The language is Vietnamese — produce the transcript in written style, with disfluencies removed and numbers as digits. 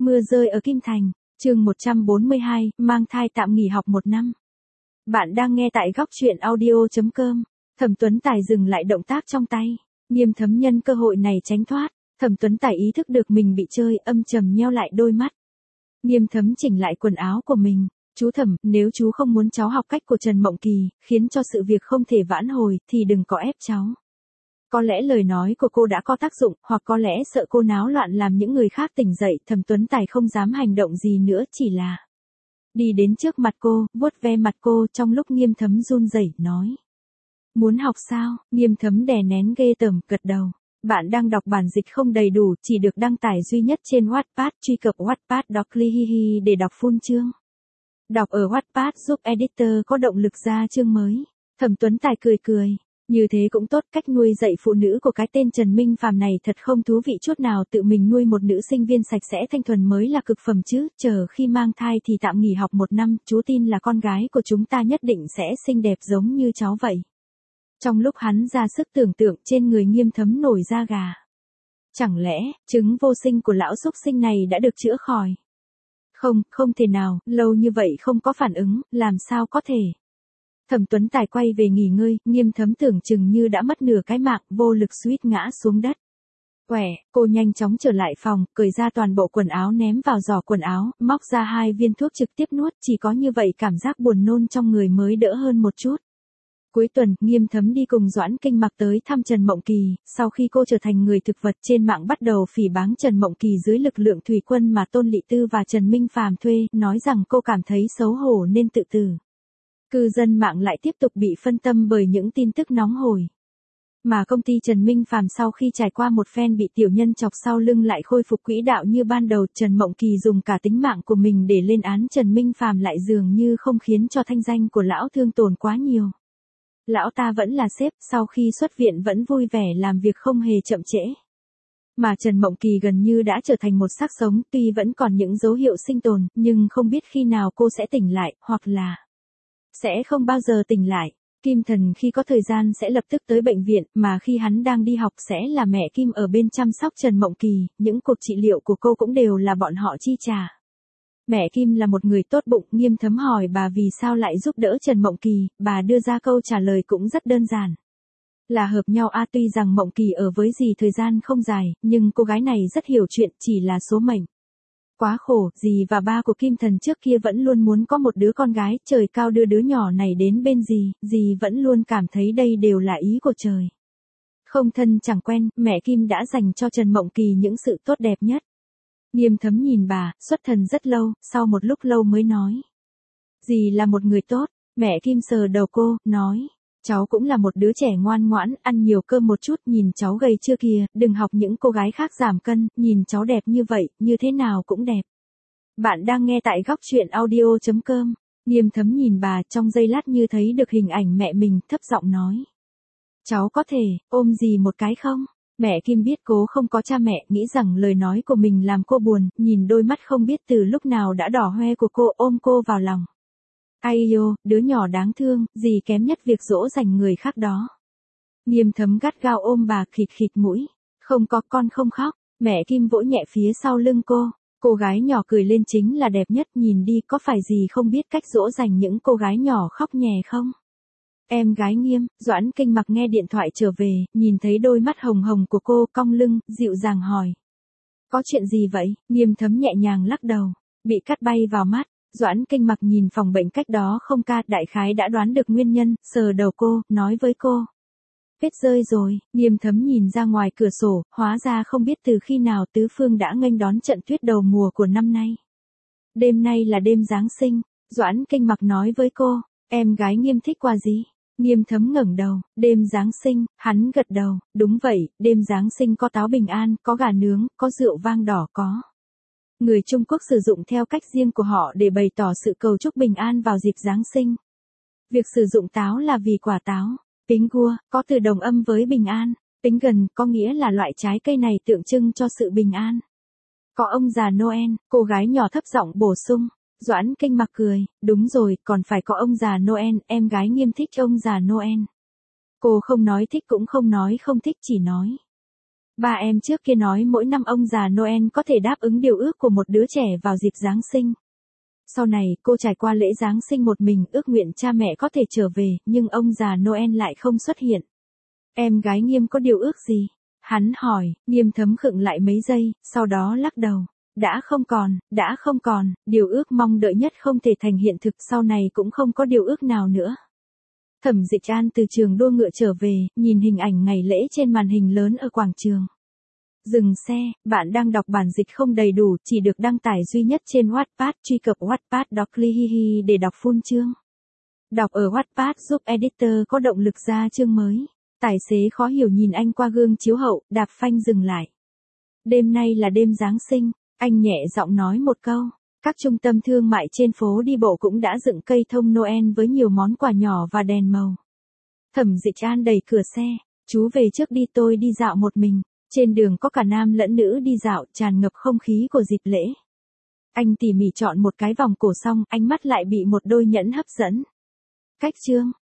Mưa rơi ở Kim Thành, chương 142, mang thai tạm nghỉ học 1 năm. Bạn đang nghe tại góc truyện audio.com. Thẩm Tuấn Tài dừng lại động tác trong tay, Nghiêm Thấm nhân cơ hội này tránh thoát. Thẩm Tuấn Tài ý thức được mình bị chơi, âm trầm nheo lại đôi mắt. Nghiêm Thấm chỉnh lại quần áo của mình. Chú Thẩm, nếu chú không muốn cháu học cách của Trần Mộng Kỳ, khiến cho sự việc không thể vãn hồi, thì đừng có ép cháu. Có lẽ lời nói của cô đã có tác dụng, hoặc có lẽ sợ cô náo loạn làm những người khác tỉnh dậy. Thẩm Tuấn Tài không dám hành động gì nữa, chỉ là đi đến trước mặt cô, vuốt ve mặt cô, trong lúc Nghiêm Thấm run rẩy nói: muốn học sao? Nghiêm Thấm đè nén ghê tởm, gật đầu. Bạn đang đọc bản dịch không đầy đủ, chỉ được đăng tải duy nhất trên Wattpad, truy cập wattpad.com để đọc full chương. Đọc ở Wattpad giúp editor có động lực ra chương mới. Thẩm Tuấn Tài cười cười. Như thế cũng tốt, cách nuôi dạy phụ nữ của cái tên Trần Minh Phàm này thật không thú vị chút nào, tự mình nuôi một nữ sinh viên sạch sẽ thanh thuần mới là cực phẩm chứ, chờ khi mang thai thì tạm nghỉ học 1 năm, chú tin là con gái của chúng ta nhất định sẽ xinh đẹp giống như cháu vậy. Trong lúc hắn ra sức tưởng tượng, trên người Nghiêm Thấm nổi da gà. Chẳng lẽ, chứng vô sinh của lão xúc sinh này đã được chữa khỏi? Không thể nào, lâu như vậy không có phản ứng, làm sao có thể? Thẩm Tuấn Tài quay về nghỉ ngơi, Nghiêm Thấm tưởng chừng như đã mất nửa cái mạng, vô lực suýt ngã xuống đất. Quẻ, cô nhanh chóng trở lại phòng, cởi ra toàn bộ quần áo ném vào giỏ quần áo, móc ra 2 viên thuốc trực tiếp nuốt, chỉ có như vậy cảm giác buồn nôn trong người mới đỡ hơn một chút. Cuối tuần, Nghiêm Thấm đi cùng Doãn Kinh Mặc tới thăm Trần Mộng Kỳ, sau khi cô trở thành người thực vật, trên mạng bắt đầu phỉ báng Trần Mộng Kỳ dưới lực lượng thủy quân mà Tôn Lị Tư và Trần Minh Phàm thuê, nói rằng cô cảm thấy xấu hổ nên tự tử. Cư dân mạng lại tiếp tục bị phân tâm bởi những tin tức nóng hổi. Mà công ty Trần Minh Phàm sau khi trải qua một phen bị tiểu nhân chọc sau lưng lại khôi phục quỹ đạo như ban đầu. Trần Mộng Kỳ dùng cả tính mạng của mình để lên án Trần Minh Phàm lại dường như không khiến cho thanh danh của lão thương tổn quá nhiều. Lão ta vẫn là sếp, sau khi xuất viện vẫn vui vẻ làm việc không hề chậm trễ. Mà Trần Mộng Kỳ gần như đã trở thành một xác sống, tuy vẫn còn những dấu hiệu sinh tồn, nhưng không biết khi nào cô sẽ tỉnh lại, hoặc là sẽ không bao giờ tỉnh lại. Kim Thần khi có thời gian sẽ lập tức tới bệnh viện, mà khi hắn đang đi học sẽ là mẹ Kim ở bên chăm sóc Trần Mộng Kỳ, những cuộc trị liệu của cô cũng đều là bọn họ chi trả. Mẹ Kim là một người tốt bụng, Nghiêm Thấm hỏi bà vì sao lại giúp đỡ Trần Mộng Kỳ, bà đưa ra câu trả lời cũng rất đơn giản. Là hợp nhau a, tuy rằng Mộng Kỳ ở với dì thời gian không dài, nhưng cô gái này rất hiểu chuyện, chỉ là số mệnh. Quá khổ, dì và ba của Kim Thần trước kia vẫn luôn muốn có một đứa con gái, trời cao đưa đứa nhỏ này đến bên dì vẫn luôn cảm thấy đây đều là ý của trời. Không thân chẳng quen, mẹ Kim đã dành cho Trần Mộng Kỳ những sự tốt đẹp nhất. Nghiêm Thấm nhìn bà, xuất thần rất lâu, sau một lúc lâu mới nói. Dì là một người tốt, mẹ Kim sờ đầu cô, nói. Cháu cũng là một đứa trẻ ngoan ngoãn, ăn nhiều cơm một chút, nhìn cháu gầy chưa kìa, đừng học những cô gái khác giảm cân, nhìn cháu đẹp như vậy, như thế nào cũng đẹp. Bạn đang nghe tại góc truyện audio.com. Nghiêm Thấm nhìn bà, trong giây lát như thấy được hình ảnh mẹ mình, thấp giọng nói. Cháu có thể ôm dì một cái không? Mẹ Kim biết cô không có cha mẹ, nghĩ rằng lời nói của mình làm cô buồn, nhìn đôi mắt không biết từ lúc nào đã đỏ hoe của cô, ôm cô vào lòng. Ai yêu, đứa nhỏ đáng thương, dì kém nhất việc dỗ dành người khác đó. Nghiêm Thấm gắt gao ôm bà, khịt khịt mũi. Không có, con không khóc. Mẹ Kim vỗ nhẹ phía sau lưng cô. Cô gái nhỏ cười lên chính là đẹp nhất, nhìn đi, có phải dì không biết cách dỗ dành những cô gái nhỏ khóc nhè không? Em gái Nghiêm, Doãn Kinh Mặc nghe điện thoại trở về, nhìn thấy đôi mắt hồng hồng của cô, cong lưng, dịu dàng hỏi. Có chuyện gì vậy? Nghiêm Thấm nhẹ nhàng lắc đầu. Bị cắt bay vào mắt. Doãn Kinh Mặc nhìn phòng bệnh cách đó không ca, đại khái đã đoán được nguyên nhân, sờ đầu cô, nói với cô. Tuyết rơi rồi. Nghiêm Thấm nhìn ra ngoài cửa sổ, hóa ra không biết từ khi nào tứ phương đã nghênh đón trận tuyết đầu mùa của năm nay. Đêm nay là đêm Giáng sinh, Doãn Kinh Mặc nói với cô. Em gái Nghiêm thích quà gì? Nghiêm Thấm ngẩng đầu. Đêm Giáng sinh, hắn gật đầu. Đúng vậy, đêm Giáng sinh có táo bình an, có gà nướng, có rượu vang đỏ, có. Người Trung Quốc sử dụng theo cách riêng của họ để bày tỏ sự cầu chúc bình an vào dịp Giáng sinh. Việc sử dụng táo là vì quả táo. Pính gua, có từ đồng âm với bình an. Pính gần, có nghĩa là loại trái cây này tượng trưng cho sự bình an. Có ông già Noel, cô gái nhỏ thấp giọng bổ sung. Doãn Kinh Mặc cười, đúng rồi, còn phải có ông già Noel, em gái Nghiêm thích ông già Noel. Cô không nói thích cũng không nói không thích, chỉ nói. Ba em trước kia nói mỗi năm ông già Noel có thể đáp ứng điều ước của một đứa trẻ vào dịp Giáng sinh. Sau này, cô trải qua lễ Giáng sinh một mình, ước nguyện cha mẹ có thể trở về, nhưng ông già Noel lại không xuất hiện. Em gái Nghiêm có điều ước gì? Hắn hỏi. Nghiêm Thấm khựng lại mấy giây, sau đó lắc đầu. Đã không còn, điều ước mong đợi nhất không thể thành hiện thực, sau này cũng không có điều ước nào nữa. Thẩm Dịch An từ trường đua ngựa trở về, nhìn hình ảnh ngày lễ trên màn hình lớn ở quảng trường. Dừng xe, bạn đang đọc bản dịch không đầy đủ, chỉ được đăng tải duy nhất trên Wattpad, truy cập wattpad.com để đọc full chương. Đọc ở Wattpad giúp editor có động lực ra chương mới. Tài xế khó hiểu nhìn anh qua gương chiếu hậu, đạp phanh dừng lại. Đêm nay là đêm Giáng sinh, anh nhẹ giọng nói một câu. Các trung tâm thương mại trên phố đi bộ cũng đã dựng cây thông Noel với nhiều món quà nhỏ và đèn màu. Thẩm Dịch An đẩy cửa xe, chú về trước đi, tôi đi dạo một mình. Trên đường có cả nam lẫn nữ đi dạo, tràn ngập không khí của dịp lễ. Anh tỉ mỉ chọn một cái vòng cổ xong, ánh mắt lại bị một đôi nhẫn hấp dẫn. Cách chương